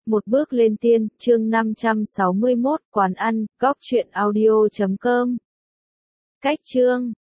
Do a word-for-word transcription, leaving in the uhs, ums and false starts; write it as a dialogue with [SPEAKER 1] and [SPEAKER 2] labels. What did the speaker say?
[SPEAKER 1] Một bước lên tiên, chương năm trăm sáu mươi mốt, quán ăn, góc truyện audio chấm com. Cách chương